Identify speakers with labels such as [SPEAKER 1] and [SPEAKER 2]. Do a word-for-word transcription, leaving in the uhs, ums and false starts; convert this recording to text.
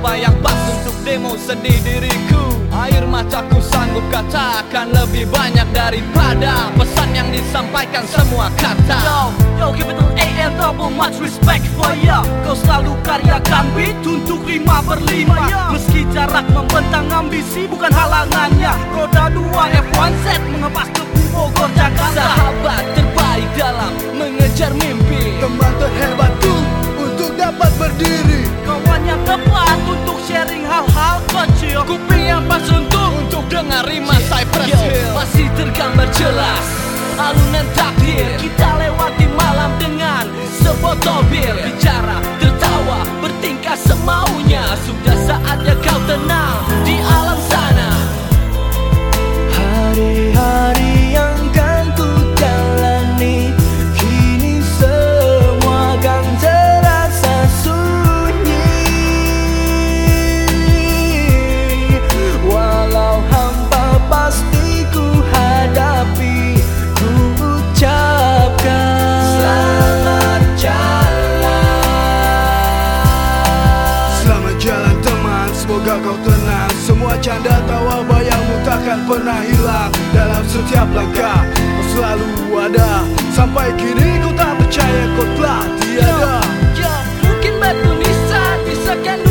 [SPEAKER 1] apa yang pas untuk demo sedih diriku. Air mataku sanggup katakan lebih banyak daripada pesan yang disampaikan semua kata.
[SPEAKER 2] Yo, yo, capital A and double much respect for ya. Kau selalu karyakan beat untuk lima berlima ya. Meski jarak membentang ambisi bukan halangannya. Roda dua F satu Z mengepas debu Bogor Jakarta.
[SPEAKER 1] Sahabat terbaik dalam mengejar mimpi,
[SPEAKER 3] teman terhebatku untuk dapat berdiri,
[SPEAKER 2] kawan yang tepat untuk sharing hal-hal kecil,
[SPEAKER 1] kuping yang pas untuk untuk dengar rima Cypress Hill. Masih tergambar jelas alunan takdir,
[SPEAKER 2] kita lewati malam dengan
[SPEAKER 1] sebotol bir, bicara, tertawa, bertingkah semaunya. Sudah saatnya kau tenang di alam sana.
[SPEAKER 4] Hari-hari yang kan ku jalani kini semua kan terasa sunyi. Walau hampa pasti ku hadapi, ku ucapkan selamat jalan.
[SPEAKER 3] Selamat jalan teman, semoga kau tenang. Semua canda tawa bayangmu takkan pernah hilang. Dalam setiap langkah kau selalu ada. Sampai kini ku tak percaya kau telah tiada.
[SPEAKER 1] Yo, yo, mungkin batu nisan bisa kan